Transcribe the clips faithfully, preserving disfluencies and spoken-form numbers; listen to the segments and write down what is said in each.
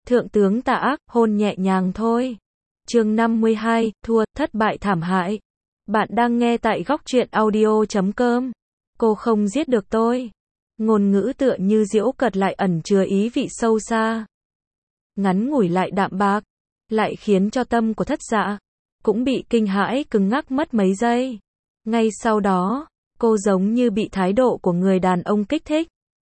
Thượng tướng tà ác, hôn nhẹ nhàng thôi. Chương năm mươi hai, thua, thất bại thảm hại. Bạn đang nghe tại góc truyện audio chấm com. Cô không giết được tôi. Ngôn ngữ tựa như giễu cợt lại ẩn chứa ý vị sâu xa. Ngắn ngủi lại đạm bạc, lại khiến cho tâm của thất dạ cũng bị kinh hãi cứng ngắc mất mấy giây. Ngay sau đó, cô giống như bị thái độ của người đàn ông kích thích.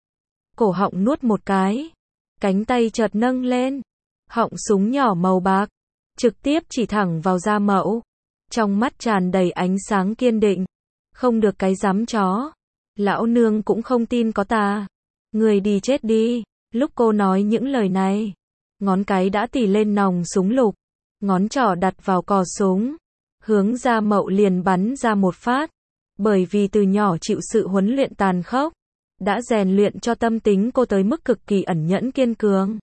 Cổ họng nuốt một cái, cánh tay chợt nâng lên, họng súng nhỏ màu bạc, trực tiếp chỉ thẳng vào da mẫu. Trong mắt tràn đầy ánh sáng kiên định. Không được cái dám chó. Lão nương cũng không tin có ta. Người đi chết đi. Lúc cô nói những lời này, ngón cái đã tì lên nòng súng lục, ngón trỏ đặt vào cò súng, hướng da mậu liền bắn ra một phát. Bởi vì từ nhỏ chịu sự huấn luyện tàn khốc, đã rèn luyện cho tâm tính cô tới mức cực kỳ ẩn nhẫn kiên cường.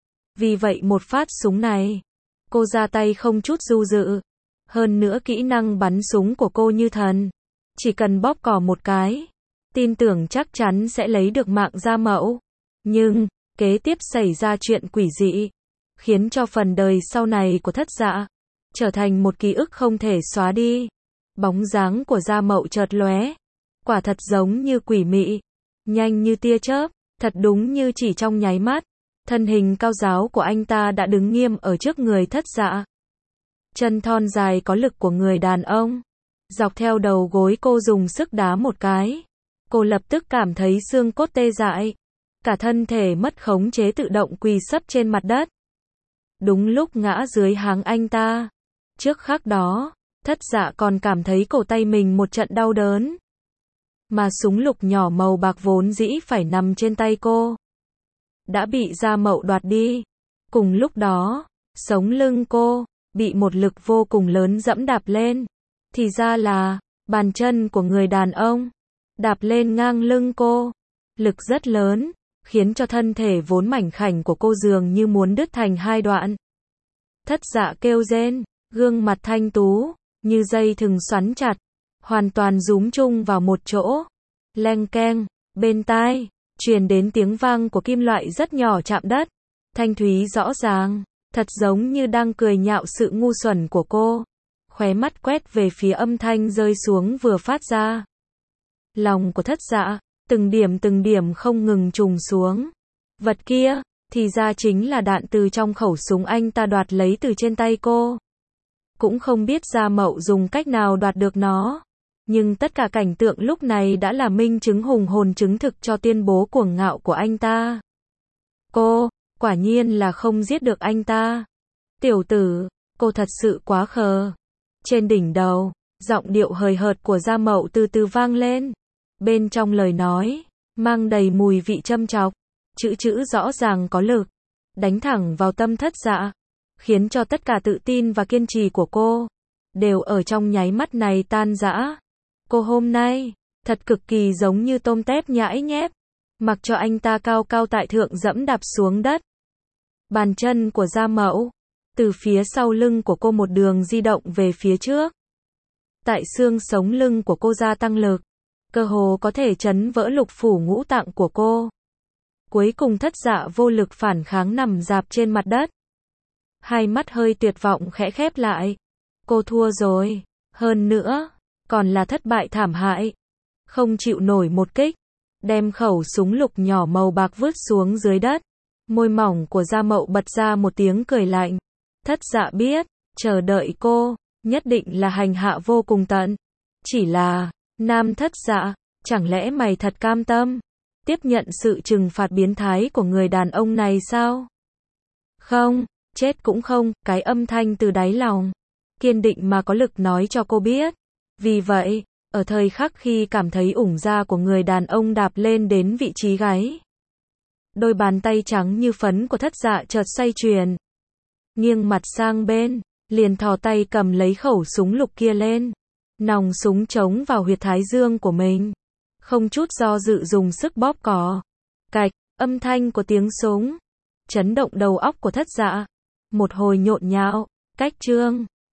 Vì vậy một phát súng này, cô ra tay không chút du dự. Hơn nữa kỹ năng bắn súng của cô như thần. Chỉ cần bóp cò một cái, tin tưởng chắc chắn sẽ lấy được mạng da mẫu. Nhưng, kế tiếp xảy ra chuyện quỷ dị, khiến cho phần đời sau này của thất dạ trở thành một ký ức không thể xóa đi. Bóng dáng của da mậu chợt lóe, quả thật giống như quỷ mị, nhanh như tia chớp, thật đúng như chỉ trong nháy mắt, thân hình cao ráo của anh ta đã đứng nghiêm ở trước người thất dạ. Chân thon dài có lực của người đàn ông, dọc theo đầu gối cô dùng sức đá một cái. Cô lập tức cảm thấy xương cốt tê dại, cả thân thể mất khống chế tự động quỳ sấp trên mặt đất. Đúng lúc ngã dưới háng anh ta, trước khắc đó, thất dạ còn cảm thấy cổ tay mình một trận đau đớn. Mà súng lục nhỏ màu bạc vốn dĩ phải nằm trên tay cô, đã bị da mậu đoạt đi. Cùng lúc đó, sống lưng cô bị một lực vô cùng lớn dẫm đạp lên. Thì ra là bàn chân của người đàn ông đạp lên ngang lưng cô. Lực rất lớn, khiến cho thân thể vốn mảnh khảnh của cô dường như muốn đứt thành hai đoạn. Thất dạ kêu rên, gương mặt thanh tú như dây thừng xoắn chặt, hoàn toàn rúm chung vào một chỗ. Leng keng, bên tai truyền đến tiếng vang của kim loại rất nhỏ chạm đất, thanh thúy rõ ràng, thật giống như đang cười nhạo sự ngu xuẩn của cô. Khóe mắt quét về phía âm thanh rơi xuống vừa phát ra. Lòng của thất dạ từng điểm từng điểm không ngừng trùng xuống. Vật kia thì ra chính là đạn từ trong khẩu súng anh ta đoạt lấy từ trên tay cô. Cũng không biết da mậu dùng cách nào đoạt được nó, nhưng tất cả cảnh tượng lúc này đã là minh chứng hùng hồn chứng thực cho tuyên bố cuồng ngạo của anh ta. Cô quả nhiên là không giết được anh ta. Tiểu tử, cô thật sự quá khờ. Trên đỉnh đầu, giọng điệu hời hợt của da mậu từ từ vang lên. Bên trong lời nói, mang đầy mùi vị châm chọc. Chữ chữ rõ ràng có lực, đánh thẳng vào tâm thất dạ, khiến cho tất cả tự tin và kiên trì của cô đều ở trong nháy mắt này tan rã. Cô hôm nay thật cực kỳ giống như tôm tép nhãi nhép, mặc cho anh ta cao cao tại thượng dẫm đạp xuống đất. Bàn chân của da mẫu từ phía sau lưng của cô một đường di động về phía trước. Tại xương sống lưng của cô gia tăng lực, cơ hồ có thể chấn vỡ lục phủ ngũ tạng của cô. Cuối cùng thất dạ vô lực phản kháng nằm rạp trên mặt đất. Hai mắt hơi tuyệt vọng khẽ khép lại. Cô thua rồi, hơn nữa, còn là thất bại thảm hại. Không chịu nổi một kích, đem khẩu súng lục nhỏ màu bạc vứt xuống dưới đất. Môi mỏng của da mậu bật ra một tiếng cười lạnh. Thất dạ biết, chờ đợi cô, nhất định là hành hạ vô cùng tận. Chỉ là, nam thất dạ, chẳng lẽ mày thật cam tâm tiếp nhận sự trừng phạt biến thái của người đàn ông này sao? Không, chết cũng không, cái âm thanh từ đáy lòng, kiên định mà có lực nói cho cô biết. Vì vậy, ở thời khắc khi cảm thấy ủng da của người đàn ông đạp lên đến vị trí gáy, đôi bàn tay trắng như phấn của thất dạ chợt xoay chuyển. Nghiêng mặt sang bên, liền thò tay cầm lấy khẩu súng lục kia lên. Nòng súng chống vào huyệt thái dương của mình. Không chút do dự dùng sức bóp cò. Cạch, âm thanh của tiếng súng chấn động đầu óc của thất dạ. Một hồi nhộn nhạo, cách trương,